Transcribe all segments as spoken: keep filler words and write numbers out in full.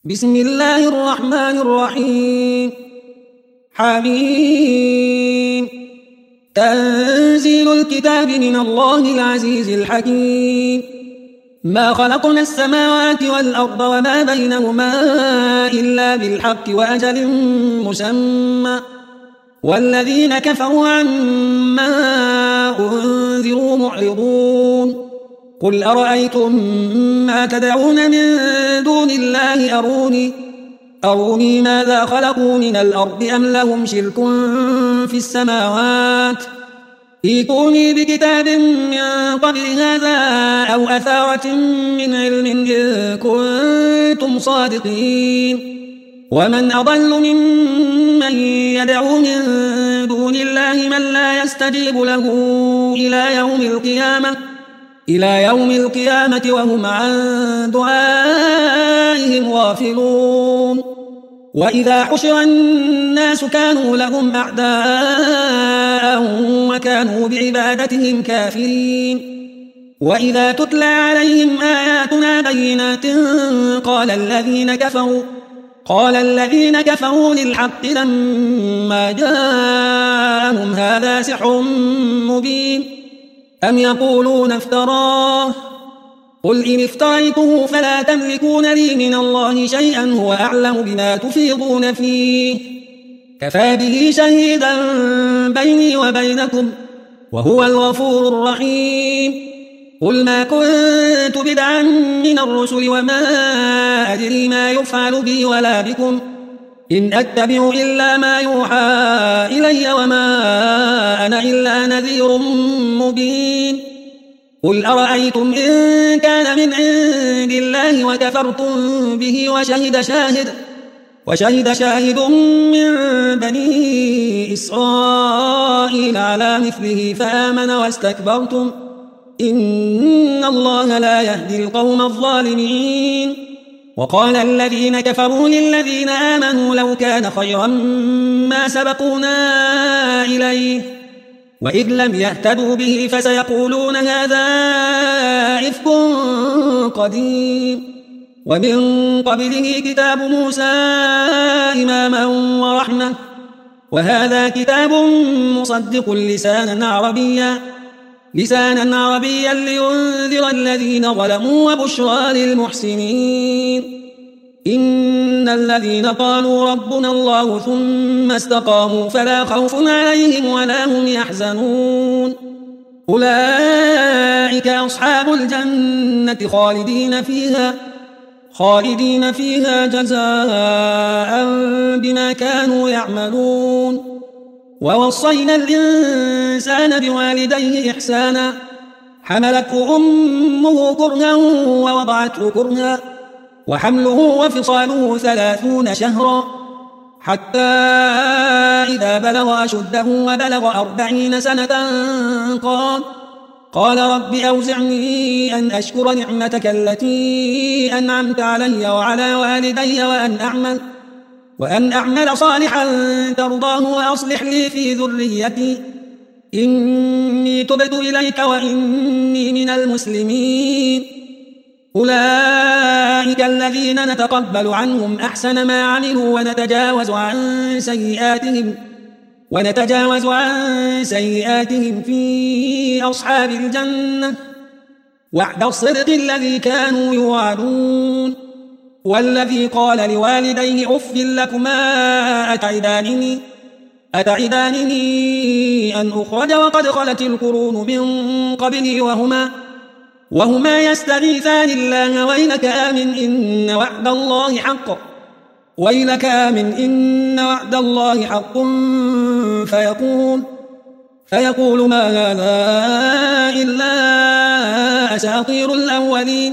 بسم الله الرحمن الرحيم. حميم. تنزيل الكتاب من الله العزيز الحكيم. ما خلقنا السماوات والأرض وما بينهما إلا بالحق وأجل مسمى، والذين كفروا عما أنذروا معرضون. قل أرأيتم ما تدعون من دون الله أروني أروني ماذا خلقوا من الأرض أم لهم شرك في السماوات، ائتوني بكتاب من قبل هذا أو أثارة من علم إن كنتم صادقين. ومن أضل ممن يدعو من دون الله من لا يستجيب له إلى يوم القيامة إلى يوم القيامة وهم عن دعائهم غافلون. وإذا حشر الناس كانوا لهم أعداء وكانوا بعبادتهم كافرين. وإذا تتلى عليهم آياتنا بينات قال الذين كفروا قال الذين كفروا للحق لما جاءهم هذا سحر مبين. أم يقولون افتراه قل إن افتريته فلا تملكون لي من الله شيئا هو أعلم بما تفيضون فيه، كفى به شهيدا بيني وبينكم وهو الغفور الرحيم. قل ما كنت بدعا من الرسل وما أدري ما يفعل بي ولا بكم، إن أتبع إلا ما يوحى إلي وما أنا إلا نذير مبين. قل أرأيتم إن كان من عند الله وكفرتم به وشهد شاهد وشهد شاهد من بني إسرائيل على مثله فآمن واستكبرتم إن الله لا يهدي القوم الظالمين. وقال الذين كفروا للذين آمنوا لو كان خيرا ما سبقونا إليه وإذ لم يهتدوا به فسيقولون هذا إفك قديم. ومن قبله كتاب موسى إماما ورحمة، وهذا كتاب مصدق لسانا عربيا لسانا عربيا لينذر الذين ظلموا وبشرى للمحسنين. إن الذين قالوا ربنا الله ثم استقاموا فلا خوف عليهم ولا هم يحزنون، أولئك أصحاب الجنة خالدين فيها خالدين فيها جزاء بما كانوا يعملون. ووصينا الإنسان بوالديه إحسانا، حملته أمه كرها ووضعته كرها، وحمله وفصاله ثلاثون شهرا حتى إذا بلغ أشده وبلغ أربعين سنة قال قال رب أوزعني أن أشكر نعمتك التي أنعمت علي وعلى والدي وأن أعمل وأن أعمل صالحا ترضاه وأصلح لي في ذريتي إني تبت إليك وإني من المسلمين. أولئك الذين نتقبل عنهم أحسن ما عملوا ونتجاوز عن سيئاتهم ونتجاوز عن سيئاتهم في أصحاب الجنة، وعد الصدق الذي كانوا يوعدون. والذي قال لوالديه أف لكما أتعدانني أتعدانني أن أخرج وقد خلت القرون من قبلي وهما وهما يستغيثان الله ويلك آمن إن وعد الله حق ويلك آمن إن وعد الله حق فيقول فيقول ما هذا إلا أساطير الأولين.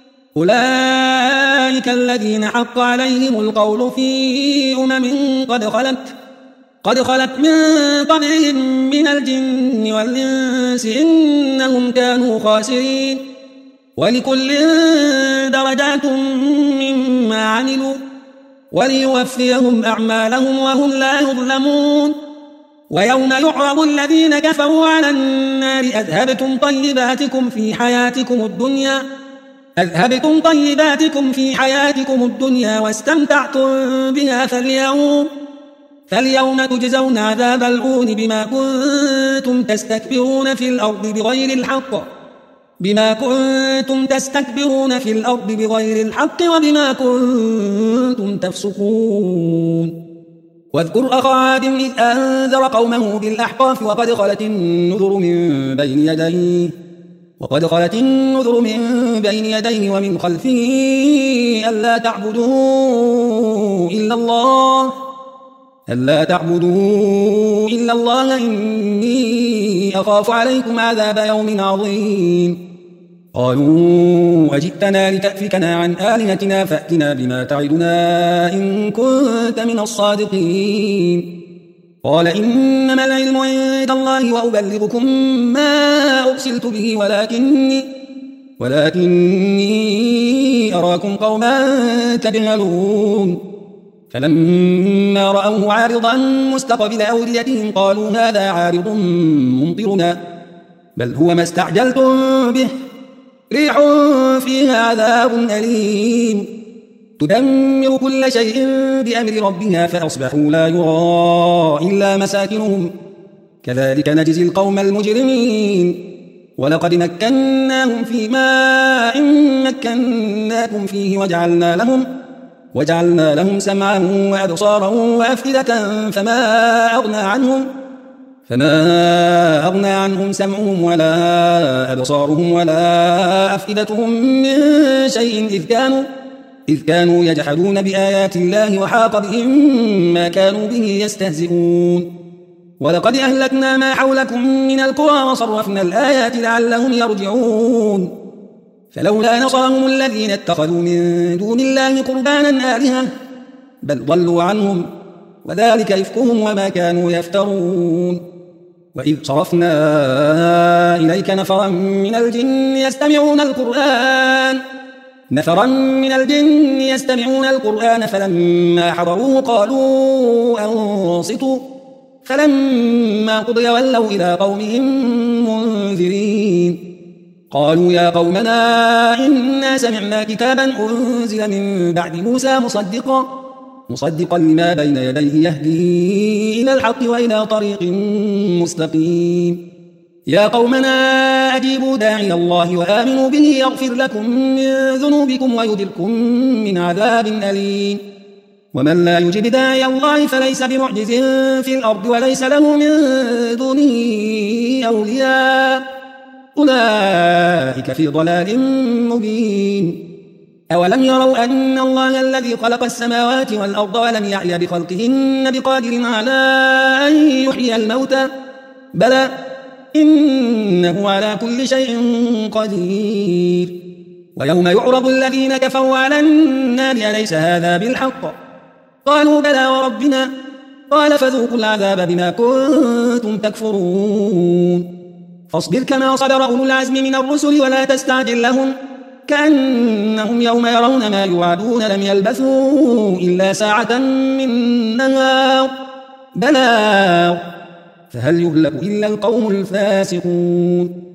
أولئك الذين حق عليهم القول في أمم قد خلت قد خلت من قبلهم من الجن والإنس إنهم كانوا خاسرين. ولكل درجات مما عملوا وليوفيهم أعمالهم وهم لا يظلمون. ويوم يعرض الذين كفروا على النار أذهبتم طيباتكم في حياتكم الدنيا أذهبتم طيباتكم في حياتكم الدنيا واستمتعتم بها فاليوم فاليوم تجزون عذاب الهون بما كنتم تستكبرون في الأرض بغير الحق بما كنتم تستكبرون في الأرض بغير الحق وبما كنتم تفسقون. واذكر أخا عاد إذ أنذر قومه بالأحقاف وقد خلت النذر من بين يديه وقد خلت النذر من بين يديه ومن خلفه ألا تعبدوا إلا الله ألا تعبدوا إلا الله إني أخاف عليكم عذاب يوم عظيم. قالوا أجئتنا لتأفكنا عن آلهتنا فأتنا بما تعدنا إن كنت من الصادقين. قال إنما العلم عند الله وأبلغكم ما أرسلت به ولكني, ولكني أراكم قوما تجهلون. فلما رأوه عارضا مستقبل أوديتهم قالوا هذا عارض ممطرنا بل هو ما استعجلتم به ريح فيها عذاب أليم تدمر كل شيء بأمر ربها فأصبحوا لا يرى إلا مساكنهم كذلك نجزي القوم المجرمين. ولقد مكناهم في ماء مكناكم فيه وجعلنا لهم وجعلنا لهم سمعا وأبصارا وأفئدة فما أغنى عنهم فما أغنى عنهم سمعهم ولا أبصارهم ولا أفئدتهم من شيء إذ كانوا إذ كانوا يجحدون بآيات الله وحاق بهم ما كانوا به يستهزئون. ولقد أهلكنا ما حولكم من القرى وصرفنا الآيات لعلهم يرجعون. فلولا نصرهم الذين اتخذوا من دون الله قربانا آلهة بل ضلوا عنهم وذلك إفكهم وما كانوا يفترون. وإذ صرفنا إليك نفرا من الجن يستمعون القرآن نفرا من الجن يستمعون القرآن فلما حضروه قالوا أنصتوا فلما قضي ولوا إلى قومهم منذرين. قالوا يا قومنا إنا سمعنا كتابا أنزل من بعد موسى مصدقا مصدقا لما بين يديه يهدي إلى الحق وإلى طريق مستقيم. يا قومنا أجيبوا داعي الله وآمنوا به يغفر لكم من ذنوبكم ويجركم من عذاب أليم. ومن لا يجب داعي الله فليس بمعجز في الأرض وليس له من دونه أولياء أولئك في ضلال مبين. أولم يروا أن الله الذي خلق السماوات والأرض ولم يعي بخلقهن بقادر على أن يحيي الموتى بلى إنه على كل شيء قدير. ويوم يعرض الذين كفروا على النار أليس هذا بالحق قالوا بلى وربنا قال فذوقوا العذاب بما كنتم تكفرون. فاصبر كما صبر أولو العزم من الرسل ولا تستعجل لهم كأنهم يوم يرون ما يوعدون لم يلبثوا إلا ساعة من نهار بلاغ فهل يهلك إلا القوم الفاسقون.